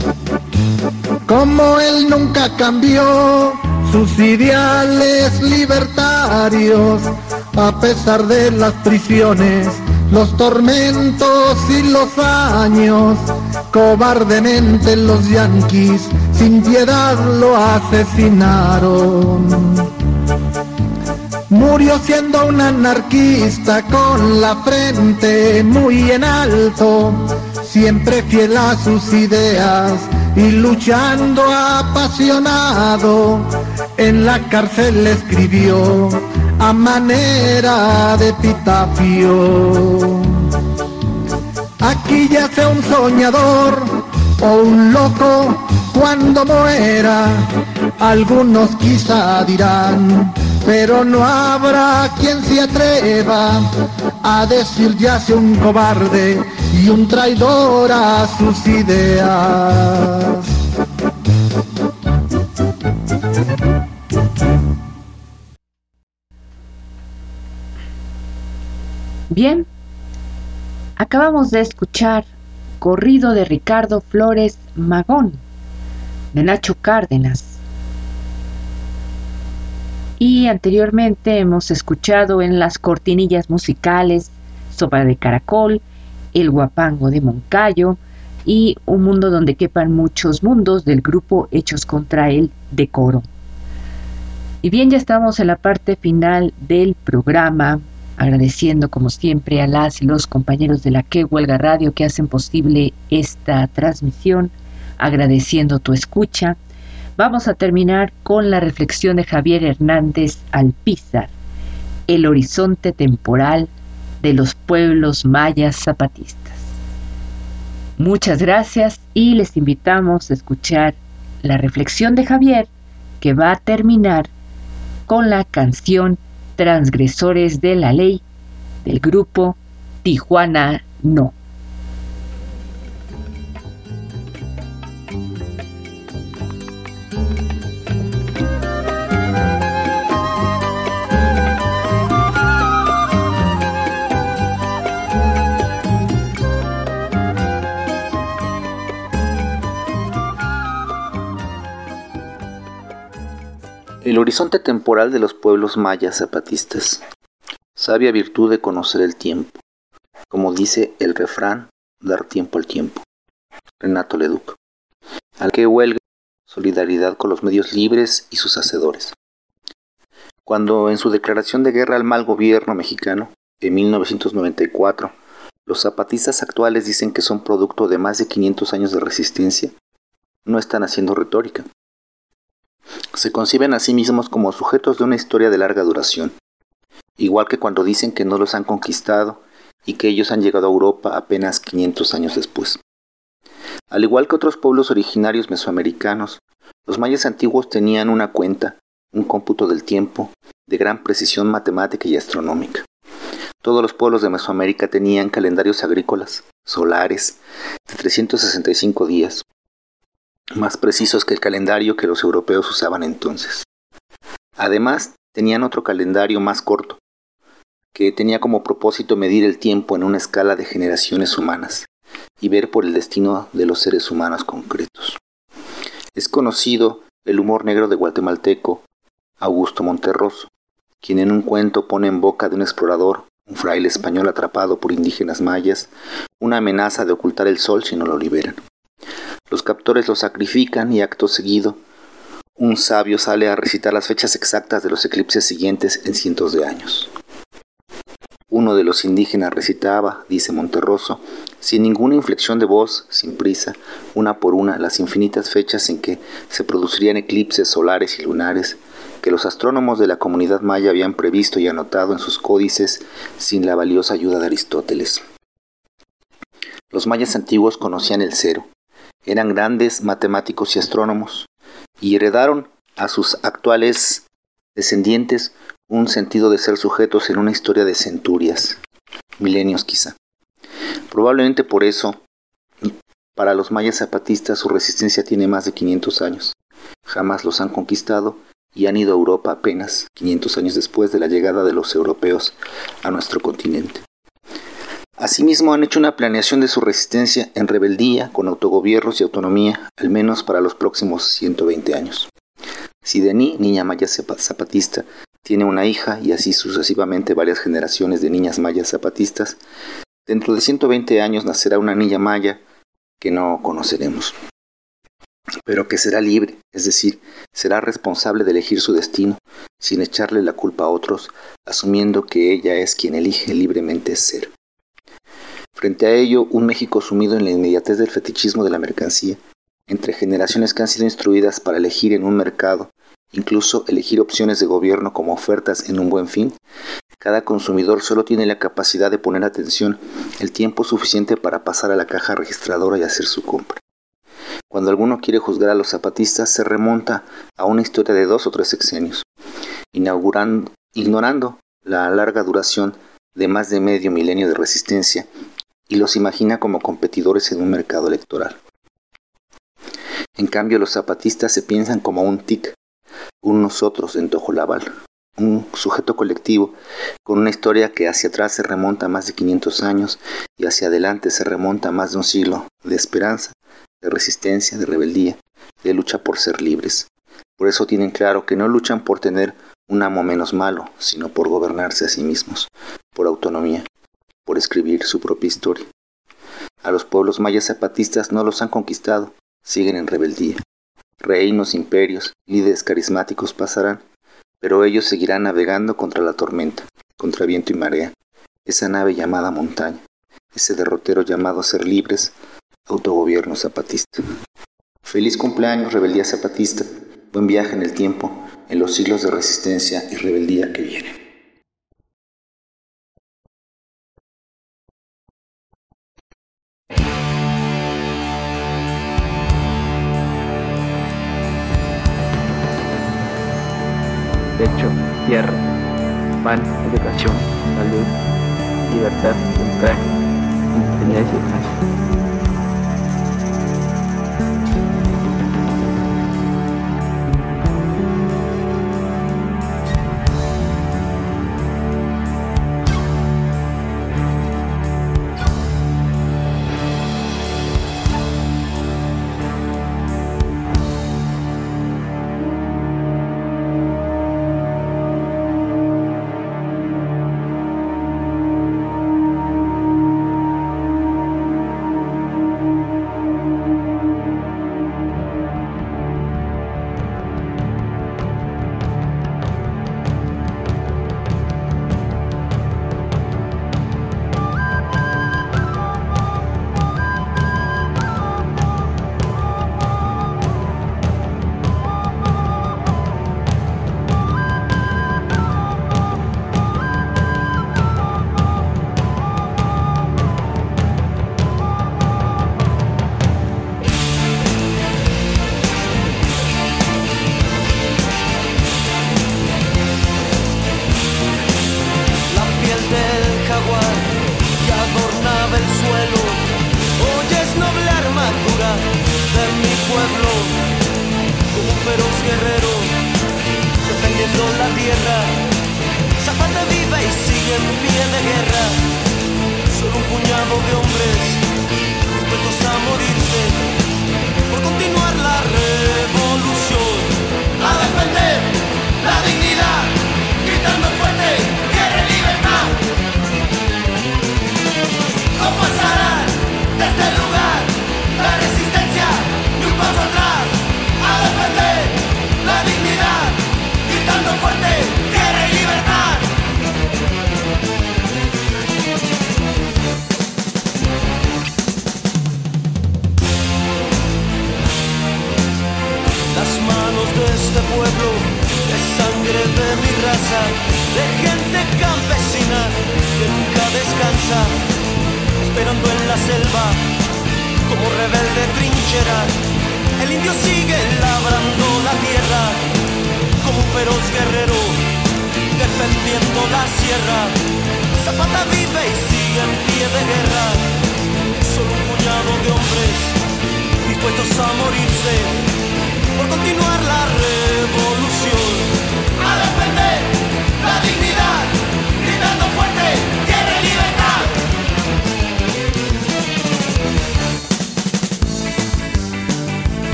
S6: Como él nunca cambió sus ideales libertarios, a pesar de las prisiones, los tormentos y los años, cobardemente los yanquis sin piedad lo asesinaron. Murió siendo un anarquista con la frente muy en alto, siempre fiel a sus ideas y luchando apasionado. En la cárcel escribió a manera de epitafio: aquí yace un soñador o un loco cuando muera. Algunos quizá dirán pero no habrá quien se atreva a decir ya sea un cobarde y un traidor a sus ideas.
S2: Bien, acabamos de escuchar Corrido de Ricardo Flores Magón, de Nacho Cárdenas. Y anteriormente hemos escuchado en las cortinillas musicales Sopa de Caracol, El Guapango de Moncayo y Un Mundo Donde Quepan Muchos Mundos del grupo Hechos Contra el Decoro. Y bien, ya estamos en la parte final del programa, agradeciendo como siempre a las y los compañeros de la Que Huelga Radio que hacen posible esta transmisión, agradeciendo tu escucha. Vamos a terminar con la reflexión de Javier Hernández Alpizar, El horizonte temporal de los pueblos mayas zapatistas. Muchas gracias y les invitamos a escuchar la reflexión de Javier, que va a terminar con la canción Transgresores de la Ley del grupo Tijuana No.
S7: El horizonte temporal de los pueblos mayas zapatistas. Sabia virtud de conocer el tiempo. Como dice el refrán, dar tiempo al tiempo. Renato Leduc. Al que huelga, solidaridad con los medios libres y sus hacedores. Cuando en su declaración de guerra al mal gobierno mexicano, en mil novecientos noventa y cuatro, los zapatistas actuales dicen que son producto de más de quinientos años de resistencia, no están haciendo retórica. Se conciben a sí mismos como sujetos de una historia de larga duración, igual que cuando dicen que no los han conquistado y que ellos han llegado a Europa apenas quinientos años después. Al igual que otros pueblos originarios mesoamericanos, los mayas antiguos tenían una cuenta, un cómputo del tiempo, de gran precisión matemática y astronómica. Todos los pueblos de Mesoamérica tenían calendarios agrícolas, solares, de trescientos sesenta y cinco días, más precisos que el calendario que los europeos usaban entonces. Además, tenían otro calendario más corto, que tenía como propósito medir el tiempo en una escala de generaciones humanas y ver por el destino de los seres humanos concretos. Es conocido el humor negro de guatemalteco Augusto Monterroso, quien en un cuento pone en boca de un explorador, un fraile español atrapado por indígenas mayas, una amenaza de ocultar el sol si no lo liberan. Los captores lo sacrifican y acto seguido, un sabio sale a recitar las fechas exactas de los eclipses siguientes en cientos de años. Uno de los indígenas recitaba, dice Monterroso, sin ninguna inflexión de voz, sin prisa, una por una, las infinitas fechas en que se producirían eclipses solares y lunares, que los astrónomos de la comunidad maya habían previsto y anotado en sus códices sin la valiosa ayuda de Aristóteles. Los mayas antiguos conocían el cero. Eran grandes matemáticos y astrónomos, y heredaron a sus actuales descendientes un sentido de ser sujetos en una historia de centurias, milenios quizá. Probablemente por eso, para los mayas zapatistas su resistencia tiene más de quinientos años. Jamás los han conquistado y han ido a Europa apenas quinientos años después de la llegada de los europeos a nuestro continente. Asimismo, han hecho una planeación de su resistencia en rebeldía, con autogobiernos y autonomía, al menos para los próximos ciento veinte años. Si Denis, niña maya zapatista, tiene una hija y así sucesivamente varias generaciones de niñas mayas zapatistas, dentro de ciento veinte años nacerá una niña maya que no conoceremos, pero que será libre, es decir, será responsable de elegir su destino, sin echarle la culpa a otros, asumiendo que ella es quien elige libremente ser. Frente a ello, un México sumido en la inmediatez del fetichismo de la mercancía, entre generaciones que han sido instruidas para elegir en un mercado, incluso elegir opciones de gobierno como ofertas en un buen fin, cada consumidor solo tiene la capacidad de poner atención el tiempo suficiente para pasar a la caja registradora y hacer su compra. Cuando alguno quiere juzgar a los zapatistas, se remonta a una historia de dos o tres sexenios, inaugurando, ignorando la larga duración de más de medio milenio de resistencia, y los imagina como competidores en un mercado electoral. En cambio, los zapatistas se piensan como un T I C, un nosotros en Tojolabal, un sujeto colectivo con una historia que hacia atrás se remonta a más de quinientos años y hacia adelante se remonta a más de un siglo de esperanza, de resistencia, de rebeldía, de lucha por ser libres. Por eso tienen claro que no luchan por tener un amo menos malo, sino por gobernarse a sí mismos, por autonomía, por escribir su propia historia. A los pueblos mayas zapatistas no los han conquistado, siguen en rebeldía. Reinos, imperios, líderes carismáticos pasarán, pero ellos seguirán navegando contra la tormenta, contra viento y marea, esa nave llamada montaña, ese derrotero llamado ser libres, autogobierno zapatista. Feliz cumpleaños, rebeldía zapatista, buen viaje en el tiempo, en los siglos de resistencia y rebeldía que vienen.
S8: Techo, tierra, pan, educación, salud, libertad, sufragio, oportunidades y descanso.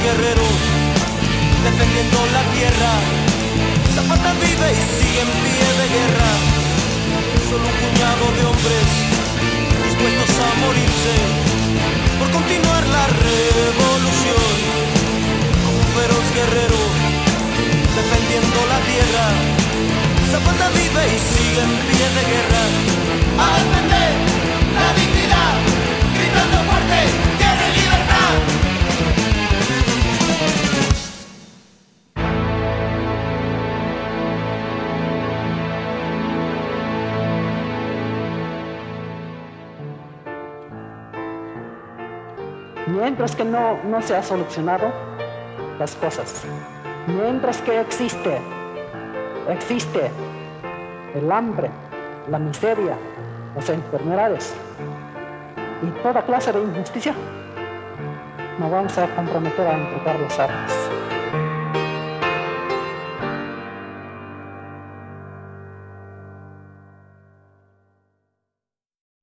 S9: guerrero, defendiendo la tierra. Zapata vive y sigue en pie de guerra. Solo un puñado de hombres dispuestos a morirse por continuar la revolución. Como un feroz guerrero, defendiendo la tierra. Zapata vive y sigue en pie de guerra. A defender la dignidad, gritando fuerte, tierra y libertad.
S10: Mientras que no, no se ha solucionado las cosas, mientras que existe, existe el hambre, la miseria, las enfermedades y toda clase de injusticia, nos vamos a comprometer a entregar las armas.